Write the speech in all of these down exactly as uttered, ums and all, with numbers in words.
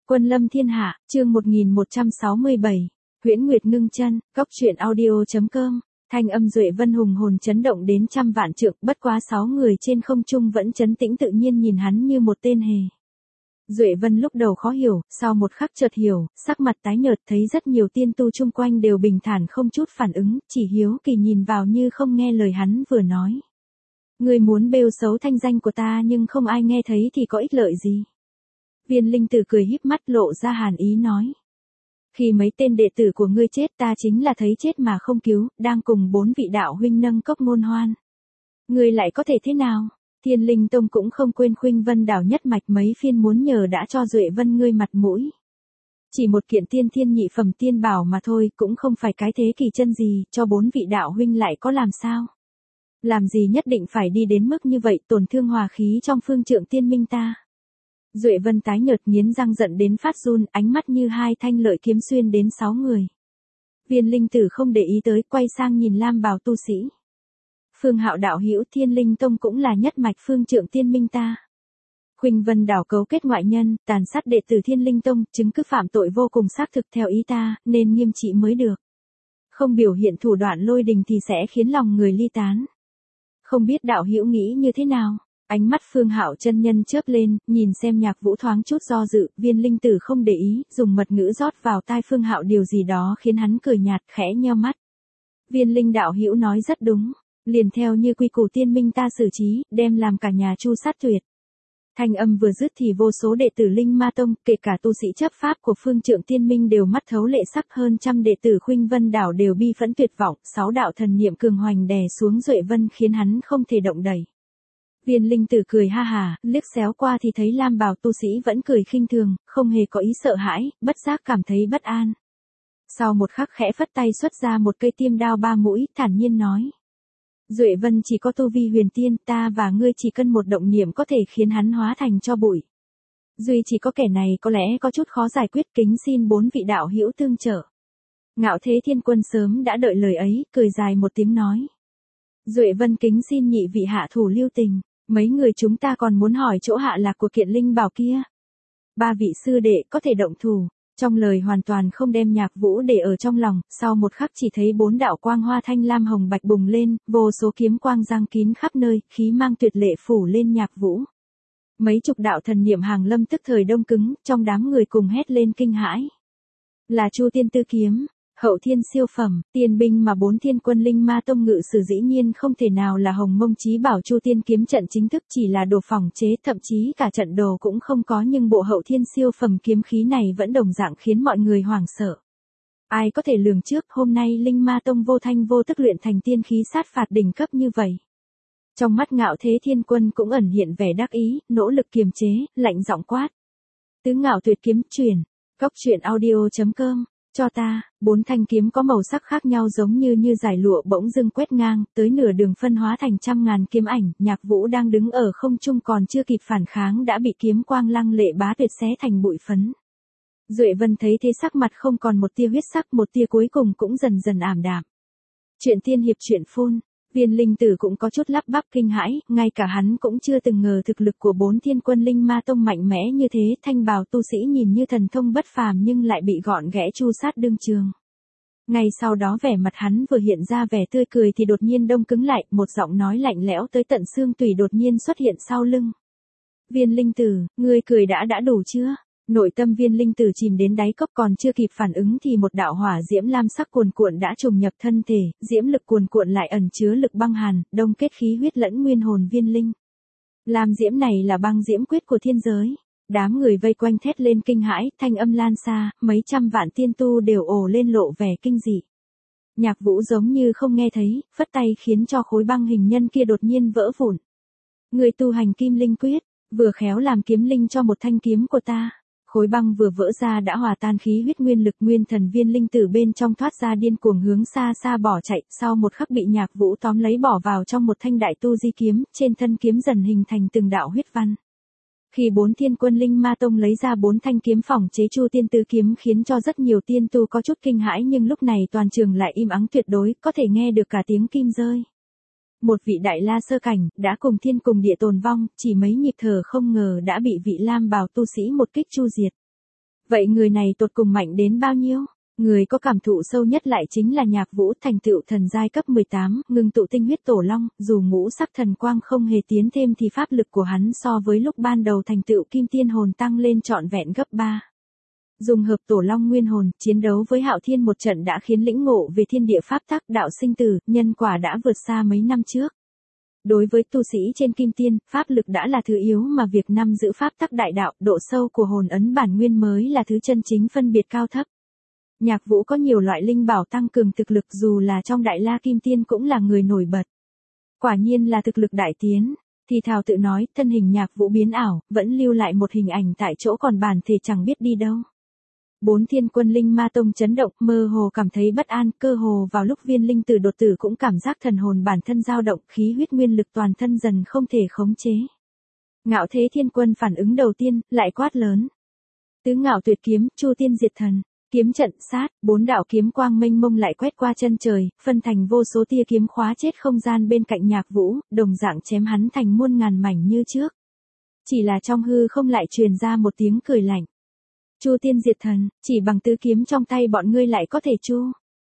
Quân lâm thiên hạ, chương một nghìn một trăm sáu mươi bảy. Huyễn Nguyệt ngưng chân, cóc truyện audio.com. Thanh âm Duệ Vân hùng hồn chấn động đến trăm vạn trượng, bất quá sáu người trên không trung vẫn trấn tĩnh tự nhiên nhìn hắn như một tên hề. Duệ Vân lúc đầu khó hiểu, sau một khắc chợt hiểu, sắc mặt tái nhợt thấy rất nhiều tiên tu chung quanh đều bình thản không chút phản ứng, chỉ hiếu kỳ nhìn vào như không nghe lời hắn vừa nói. Người muốn bêu xấu thanh danh của ta nhưng không ai nghe thấy thì có ích lợi gì? Viên Linh Tử cười híp mắt lộ ra hàn ý nói. Khi mấy tên đệ tử của ngươi chết ta chính là thấy chết mà không cứu, đang cùng bốn vị đạo huynh nâng cốc ngôn hoan. Ngươi lại có thể thế nào? Thiên Linh Tông cũng không quên Khuynh Vân đảo nhất mạch mấy phiên muốn nhờ đã cho Duệ Vân ngươi mặt mũi. Chỉ một kiện tiên thiên nhị phẩm tiên bảo mà thôi, cũng không phải cái thế kỳ chân gì, cho bốn vị đạo huynh lại có làm sao? Làm gì nhất định phải đi đến mức như vậy, tổn thương hòa khí trong phương trượng tiên minh ta. Duệ Vân tái nhợt nghiến răng giận đến phát run, ánh mắt như hai thanh lợi kiếm xuyên đến sáu người. Viên Linh Tử không để ý tới, quay sang nhìn lam bào tu sĩ. Phương Hạo đạo hữu, Thiên Linh Tông cũng là nhất mạch phương trượng tiên minh ta. Khuynh Vân đảo cấu kết ngoại nhân, tàn sát đệ tử Thiên Linh Tông, chứng cứ phạm tội vô cùng xác thực theo ý ta, nên nghiêm trị mới được. Không biểu hiện thủ đoạn lôi đình thì sẽ khiến lòng người ly tán. Không biết đạo hữu nghĩ như thế nào? Ánh mắt Phương Hạo chân nhân chớp lên, nhìn xem Nhạc Vũ thoáng chút do dự, Viên Linh Tử không để ý, dùng mật ngữ rót vào tai Phương Hạo điều gì đó khiến hắn cười nhạt, khẽ nheo mắt. Viên Linh đạo hữu nói rất đúng, liền theo như quy củ tiên minh ta xử trí, đem làm cả nhà chu sát tuyệt. Thanh âm vừa dứt thì vô số đệ tử Linh Ma Tông, kể cả tu sĩ chấp pháp của phương trượng tiên minh đều mắt thấu lệ sắc, hơn trăm đệ tử Khuynh Vân đảo đều bi phẫn tuyệt vọng, sáu đạo thần niệm cường hoành đè xuống Duệ Vân khiến hắn không thể động đậy. Viên Linh Tử cười ha hà, liếc xéo qua thì thấy lam bào tu sĩ vẫn cười khinh thường, không hề có ý sợ hãi, bất giác cảm thấy bất an. Sau một khắc khẽ phất tay xuất ra một cây tiêm đao ba mũi, thản nhiên nói. Duệ Vân chỉ có tu vi huyền tiên, ta và ngươi chỉ cần một động niệm có thể khiến hắn hóa thành cho bụi. Duy chỉ có kẻ này có lẽ có chút khó giải quyết, kính xin bốn vị đạo hữu tương trợ. Ngạo Thế Thiên Quân sớm đã đợi lời ấy, cười dài một tiếng nói. Duệ Vân kính xin nhị vị hạ thủ lưu tình, mấy người chúng ta còn muốn hỏi chỗ hạ lạc của kiện linh bảo kia. Ba vị sư đệ có thể động thủ. Trong lời hoàn toàn không đem Nhạc Vũ để ở trong lòng, sau một khắc chỉ thấy bốn đạo quang hoa thanh lam hồng bạch bùng lên, vô số kiếm quang giăng kín khắp nơi, khí mang tuyệt lệ phủ lên Nhạc Vũ. Mấy chục đạo thần niệm hàng lâm tức thời đông cứng, trong đám người cùng hét lên kinh hãi. Là Chu Tiên Tư kiếm, hậu thiên siêu phẩm, tiên binh mà bốn thiên quân Linh Ma Tông ngự sử dĩ nhiên không thể nào là Hồng Mông Chí Bảo Chu Tiên kiếm trận chính thức, chỉ là đồ phòng chế, thậm chí cả trận đồ cũng không có, nhưng bộ hậu thiên siêu phẩm kiếm khí này vẫn đồng dạng khiến mọi người hoảng sợ. Ai có thể lường trước hôm nay Linh Ma Tông vô thanh vô tức luyện thành tiên khí sát phạt đỉnh cấp như vậy. Trong mắt Ngạo Thế Thiên Quân cũng ẩn hiện vẻ đắc ý, nỗ lực kiềm chế, lạnh giọng quát. Tứ Ngạo Tuyệt kiếm truyền, cóc truyện audio.com. Cho ta, bốn thanh kiếm có màu sắc khác nhau giống như như dải lụa bỗng dưng quét ngang, tới nửa đường phân hóa thành trăm ngàn kiếm ảnh, Nhạc Vũ đang đứng ở không trung còn chưa kịp phản kháng đã bị kiếm quang lăng lệ bá tuyệt xé thành bụi phấn. Duệ Vân thấy thế sắc mặt không còn một tia huyết sắc, một tia cuối cùng cũng dần dần ảm đạm. Chuyện tiên hiệp chuyện phun. Viên Linh Tử cũng có chút lắp bắp kinh hãi, ngay cả hắn cũng chưa từng ngờ thực lực của bốn thiên quân Linh Ma Tông mạnh mẽ như thế, thanh bào tu sĩ nhìn như thần thông bất phàm nhưng lại bị gọn ghẽ chu sát đương trường. Ngay sau đó vẻ mặt hắn vừa hiện ra vẻ tươi cười thì đột nhiên đông cứng lại, một giọng nói lạnh lẽo tới tận xương tủy đột nhiên xuất hiện sau lưng. Viên Linh Tử, ngươi cười đã đã đủ chưa? Nội tâm Viên Linh Tử chìm đến đáy cốc, còn chưa kịp phản ứng thì một đạo hỏa diễm lam sắc cuồn cuộn đã trùng nhập thân thể, diễm lực cuồn cuộn lại ẩn chứa lực băng hàn, đông kết khí huyết lẫn nguyên hồn Viên Linh. Lam diễm này là băng diễm quyết của thiên giới. Đám người vây quanh thét lên kinh hãi, thanh âm lan xa, mấy trăm vạn tiên tu đều ồ lên lộ vẻ kinh dị. Nhạc Vũ giống như không nghe thấy, phất tay khiến cho khối băng hình nhân kia đột nhiên vỡ vụn. Người tu hành Kim Linh quyết, vừa khéo làm kiếm linh cho một thanh kiếm của ta. Khối băng vừa vỡ ra đã hòa tan khí huyết nguyên lực, nguyên thần Viên Linh Tử bên trong thoát ra điên cuồng hướng xa xa bỏ chạy, sau một khắc bị Nhạc Vũ tóm lấy bỏ vào trong một thanh đại tu di kiếm, trên thân kiếm dần hình thành từng đạo huyết văn. Khi bốn thiên quân Linh Ma Tông lấy ra bốn thanh kiếm phòng chế Chu Tiên Tư kiếm khiến cho rất nhiều tiên tu có chút kinh hãi, nhưng lúc này toàn trường lại im ắng tuyệt đối, có thể nghe được cả tiếng kim rơi. Một vị đại la sơ cảnh, đã cùng thiên cùng địa tồn vong, chỉ mấy nhịp thở không ngờ đã bị vị lam bào tu sĩ một kích chu diệt. Vậy người này tột cùng mạnh đến bao nhiêu? Người có cảm thụ sâu nhất lại chính là Nhạc Vũ, thành tựu thần giai cấp mười tám, ngưng tụ tinh huyết tổ long, dù ngũ sắc thần quang không hề tiến thêm thì pháp lực của hắn so với lúc ban đầu thành tựu kim tiên hồn tăng lên trọn vẹn gấp ba. Dùng hợp tổ long nguyên hồn, chiến đấu với Hạo Thiên một trận đã khiến lĩnh ngộ về thiên địa pháp tắc, đạo sinh tử, nhân quả đã vượt xa mấy năm trước. Đối với tu sĩ trên kim tiên, pháp lực đã là thứ yếu mà việc nắm giữ pháp tắc đại đạo, độ sâu của hồn ấn bản nguyên mới là thứ chân chính phân biệt cao thấp. Nhạc Vũ có nhiều loại linh bảo tăng cường thực lực, dù là trong Đại La Kim Tiên cũng là người nổi bật. Quả nhiên là thực lực đại tiến, thì thào tự nói, thân hình Nhạc Vũ biến ảo, vẫn lưu lại một hình ảnh tại chỗ còn bản thể chẳng biết đi đâu. Bốn thiên quân linh ma tông chấn động, mơ hồ cảm thấy bất an, cơ hồ vào lúc viên linh tử đột tử cũng cảm giác thần hồn bản thân dao động, khí huyết nguyên lực toàn thân dần không thể khống chế. Ngạo Thế Thiên Quân phản ứng đầu tiên, lại quát lớn. Tứ Ngạo Tuyệt Kiếm, Chu Tiên Diệt Thần. Kiếm trận sát, bốn đạo kiếm quang mênh mông lại quét qua chân trời, phân thành vô số tia kiếm khóa chết không gian bên cạnh Nhạc Vũ, đồng dạng chém hắn thành muôn ngàn mảnh như trước. Chỉ là trong hư không lại truyền ra một tiếng cười lạnh. Chu Tiên Diệt Thần, chỉ bằng tứ kiếm trong tay bọn ngươi lại có thể chu.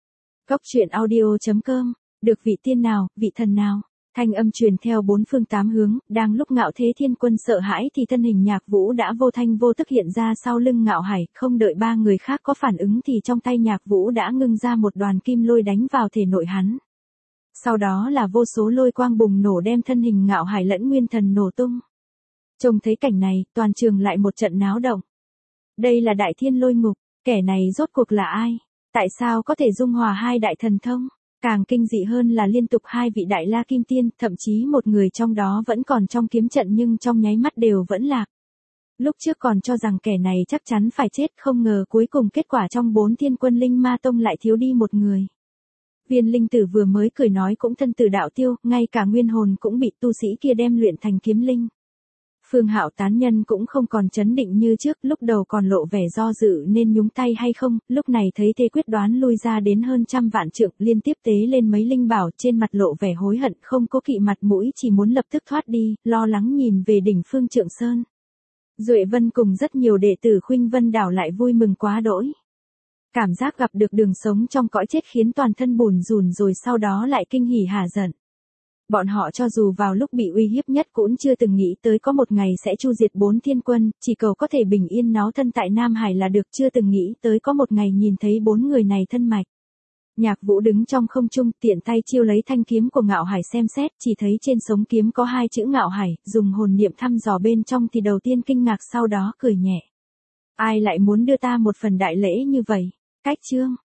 Góc truyện audio chấm com, được vị tiên nào, vị thần nào? Thanh âm truyền theo bốn phương tám hướng, đang lúc Ngạo Thế Thiên Quân sợ hãi thì thân hình Nhạc Vũ đã vô thanh vô tức hiện ra sau lưng Ngạo Hải, không đợi ba người khác có phản ứng thì trong tay Nhạc Vũ đã ngưng ra một đoàn kim lôi đánh vào thể nội hắn. Sau đó là vô số lôi quang bùng nổ đem thân hình Ngạo Hải lẫn nguyên thần nổ tung. Trông thấy cảnh này, toàn trường lại một trận náo động. Đây là Đại Thiên Lôi Ngục, kẻ này rốt cuộc là ai? Tại sao có thể dung hòa hai đại thần thông? Càng kinh dị hơn là liên tục hai vị Đại La Kim Tiên, thậm chí một người trong đó vẫn còn trong kiếm trận nhưng trong nháy mắt đều vẫn lạc. Lúc trước còn cho rằng kẻ này chắc chắn phải chết, không ngờ cuối cùng kết quả trong bốn thiên quân linh ma tông lại thiếu đi một người. Viên linh tử vừa mới cười nói cũng thân tử đạo tiêu, ngay cả nguyên hồn cũng bị tu sĩ kia đem luyện thành kiếm linh. Phương Hạo tán nhân cũng không còn chấn định như trước, lúc đầu còn lộ vẻ do dự nên nhúng tay hay không, lúc này thấy thế quyết đoán lui ra đến hơn trăm vạn trượng, liên tiếp tế lên mấy linh bảo, trên mặt lộ vẻ hối hận, không có kỵ mặt mũi, chỉ muốn lập tức thoát đi, lo lắng nhìn về đỉnh Phương Trượng Sơn. Duệ Vân cùng rất nhiều đệ tử Khuynh Vân đảo lại vui mừng quá đỗi. Cảm giác gặp được đường sống trong cõi chết khiến toàn thân bùn rùn rồi sau đó lại kinh hỉ hả giận. Bọn họ cho dù vào lúc bị uy hiếp nhất cũng chưa từng nghĩ tới có một ngày sẽ chu diệt bốn thiên quân, chỉ cầu có thể bình yên náo thân tại Nam Hải là được, chưa từng nghĩ tới có một ngày nhìn thấy bốn người này thân mạch. Nhạc Vũ đứng trong không trung, tiện tay chiêu lấy thanh kiếm của Ngạo Hải xem xét, chỉ thấy trên sống kiếm có hai chữ Ngạo Hải, dùng hồn niệm thăm dò bên trong thì đầu tiên kinh ngạc sau đó cười nhẹ. Ai lại muốn đưa ta một phần đại lễ như vậy? Cách chương